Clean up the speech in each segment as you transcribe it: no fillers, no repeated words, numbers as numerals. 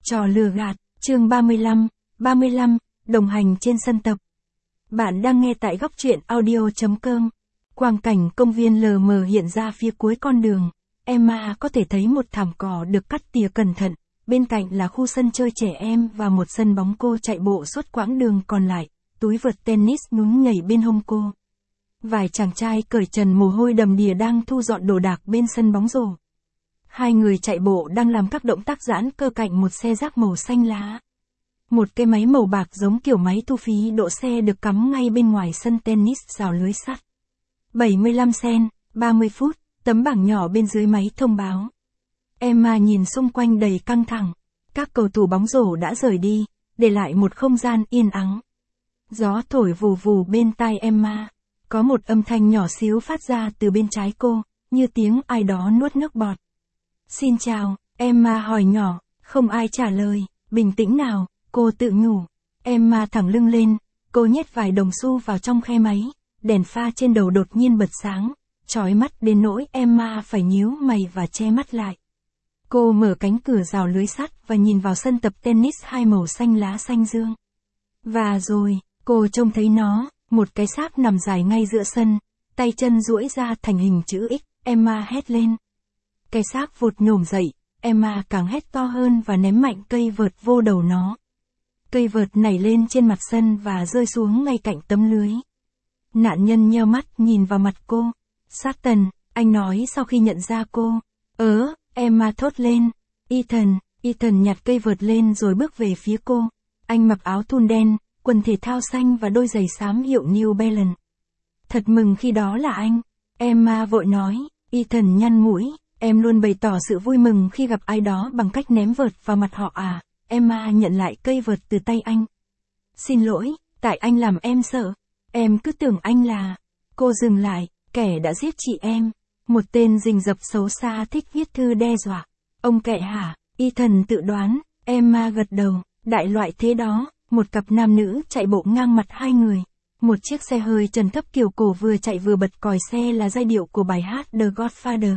Trò lừa gạt, chương 35, đồng hành trên sân tập. Bạn đang nghe tại góc truyện audio.com. Quang cảnh công viên lờ mờ hiện ra phía cuối con đường. Emma có thể thấy một thảm cỏ được cắt tỉa cẩn thận, bên cạnh là khu sân chơi trẻ em và một sân bóng. Cô chạy bộ suốt quãng đường còn lại, túi vợt tennis nhún nhảy bên hông cô. Vài chàng trai cởi trần mồ hôi đầm đìa đang thu dọn đồ đạc bên sân bóng rổ. Hai người chạy bộ đang làm các động tác giãn cơ cạnh một xe rác màu xanh lá. Một cái máy màu bạc giống kiểu máy thu phí đỗ xe được cắm ngay bên ngoài sân tennis rào lưới sắt. 75 cent, 30 phút, tấm bảng nhỏ bên dưới máy thông báo. Emma nhìn xung quanh đầy căng thẳng. Các cầu thủ bóng rổ đã rời đi, để lại một không gian yên ắng. Gió thổi vù vù bên tai Emma. Có một âm thanh nhỏ xíu phát ra từ bên trái cô, như tiếng ai đó nuốt nước bọt. Xin chào, Emma hỏi nhỏ, không ai trả lời, bình tĩnh nào, cô tự nhủ. Emma thẳng lưng lên, cô nhét vài đồng xu vào trong khe máy, đèn pha trên đầu đột nhiên bật sáng, chói mắt đến nỗi Emma phải nhíu mày và che mắt lại. Cô mở cánh cửa rào lưới sắt và nhìn vào sân tập tennis hai màu xanh lá xanh dương. Và rồi, cô trông thấy nó, một cái xác nằm dài ngay giữa sân, tay chân duỗi ra thành hình chữ X, Emma hét lên. Cái xác vụt nhổm dậy, Emma càng hét to hơn và ném mạnh cây vợt vô đầu nó. Cây vợt nảy lên trên mặt sân và rơi xuống ngay cạnh tấm lưới. Nạn nhân nheo mắt nhìn vào mặt cô. Satan, anh nói sau khi nhận ra cô. Emma thốt lên. Ethan nhặt cây vợt lên rồi bước về phía cô. Anh mặc áo thun đen, quần thể thao xanh và đôi giày xám hiệu New Balance. Thật mừng khi đó là anh. Emma vội nói. Ethan nhăn mũi. Em luôn bày tỏ sự vui mừng khi gặp ai đó bằng cách ném vợt vào mặt họ à. Emma nhận lại cây vợt từ tay anh. Xin lỗi, tại anh làm em sợ. Em cứ tưởng anh là... Cô dừng lại, kẻ đã giết chị em. Một tên rình rập xấu xa thích viết thư đe dọa. Ông kệ hả? Ethan tự đoán. Emma gật đầu. Đại loại thế đó. Một cặp nam nữ chạy bộ ngang mặt hai người. Một chiếc xe hơi trần thấp kiểu cổ vừa chạy vừa bật còi xe là giai điệu của bài hát The Godfather.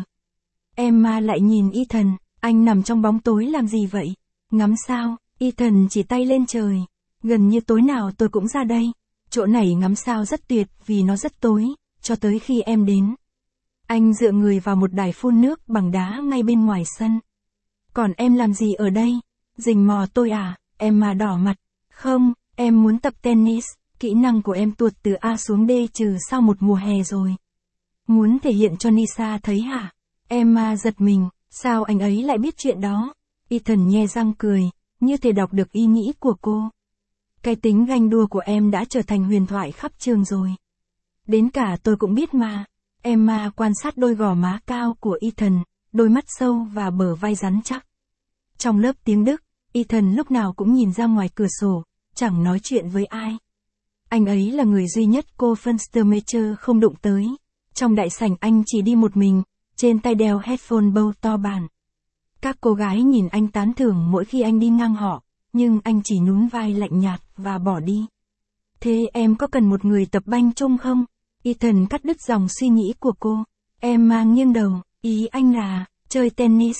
Emma lại nhìn Ethan, anh nằm trong bóng tối làm gì vậy? Ngắm sao? Ethan chỉ tay lên trời. Gần như tối nào tôi cũng ra đây. Chỗ này ngắm sao rất tuyệt vì nó rất tối, cho tới khi em đến. Anh dựa người vào một đài phun nước bằng đá ngay bên ngoài sân. Còn em làm gì ở đây? Rình mò tôi à? Emma đỏ mặt. Không, em muốn tập tennis. Kỹ năng của em tuột từ A xuống D trừ sau một mùa hè rồi. Muốn thể hiện cho Nisa thấy hả? Emma giật mình, sao anh ấy lại biết chuyện đó? Ethan nhe răng cười, như thể đọc được ý nghĩ của cô. Cái tính ganh đua của em đã trở thành huyền thoại khắp trường rồi. Đến cả tôi cũng biết mà. Emma quan sát đôi gò má cao của Ethan, đôi mắt sâu và bờ vai rắn chắc. Trong lớp tiếng Đức, Ethan lúc nào cũng nhìn ra ngoài cửa sổ, chẳng nói chuyện với ai. Anh ấy là người duy nhất cô Fenstermacher không đụng tới. Trong đại sảnh anh chỉ đi một mình, trên tay đeo headphone bâu to bản. Các cô gái nhìn anh tán thưởng mỗi khi anh đi ngang họ, nhưng anh chỉ nhún vai lạnh nhạt và bỏ đi. Thế em có cần một người tập banh chung không? Ethan cắt đứt dòng suy nghĩ của cô. Emma nghiêng đầu, ý anh là, chơi tennis,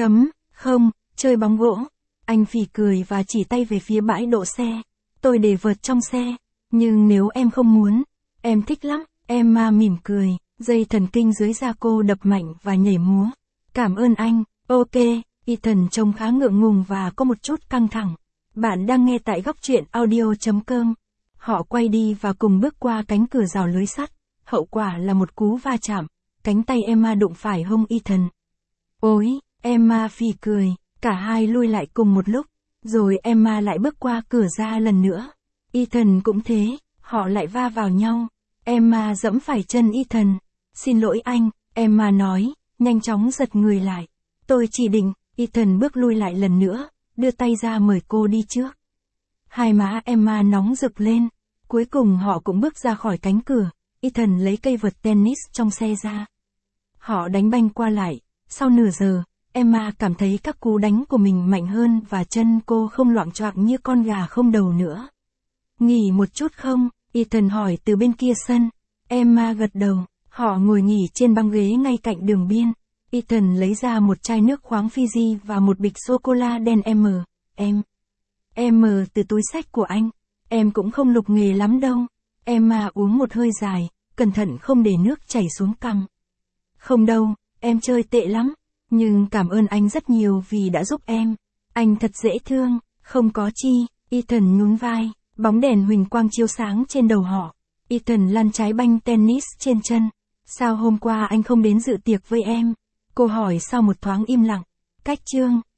không, chơi bóng gỗ. Anh phì cười và chỉ tay về phía bãi đỗ xe. Tôi để vợt trong xe, nhưng nếu em không muốn, em thích lắm. Emma mỉm cười, dây thần kinh dưới da cô đập mạnh và nhảy múa. Cảm ơn anh, ok. Ethan trông khá ngượng ngùng và có một chút căng thẳng. Bạn đang nghe tại góc truyện audio.com. Họ quay đi và cùng bước qua cánh cửa rào lưới sắt. Hậu quả là một cú va chạm. Cánh tay Emma đụng phải hông Ethan. Ôi, Emma phì cười. Cả hai lui lại cùng một lúc. Rồi Emma lại bước qua cửa ra lần nữa. Ethan cũng thế. Họ lại va vào nhau. Emma giẫm phải chân Ethan. Xin lỗi anh, Emma nói, nhanh chóng giật người lại. Tôi chỉ định. Ethan bước lui lại lần nữa, đưa tay ra mời cô đi trước. Hai má Emma nóng rực lên. Cuối cùng họ cũng bước ra khỏi cánh cửa. Ethan lấy cây vợt tennis trong xe ra. Họ đánh banh qua lại. Sau nửa giờ, Emma cảm thấy các cú đánh của mình mạnh hơn và chân cô không loạng choạng như con gà không đầu nữa. Nghỉ một chút không? Ethan hỏi từ bên kia sân. Emma gật đầu. Họ ngồi nghỉ trên băng ghế ngay cạnh đường biên. Ethan lấy ra một chai nước khoáng Fiji và một bịch sô-cô-la đen M. Em mở từ túi xách của anh. Em cũng không lục nghề lắm đâu. Em mà uống một hơi dài, cẩn thận không để nước chảy xuống cằm. Không đâu, em chơi tệ lắm. Nhưng cảm ơn anh rất nhiều vì đã giúp em. Anh thật dễ thương, không có chi. Ethan nhún vai, bóng đèn huỳnh quang chiếu sáng trên đầu họ. Ethan lăn trái banh tennis trên chân. Sao hôm qua anh không đến dự tiệc với em? Cô hỏi sau một thoáng im lặng. Cách chương.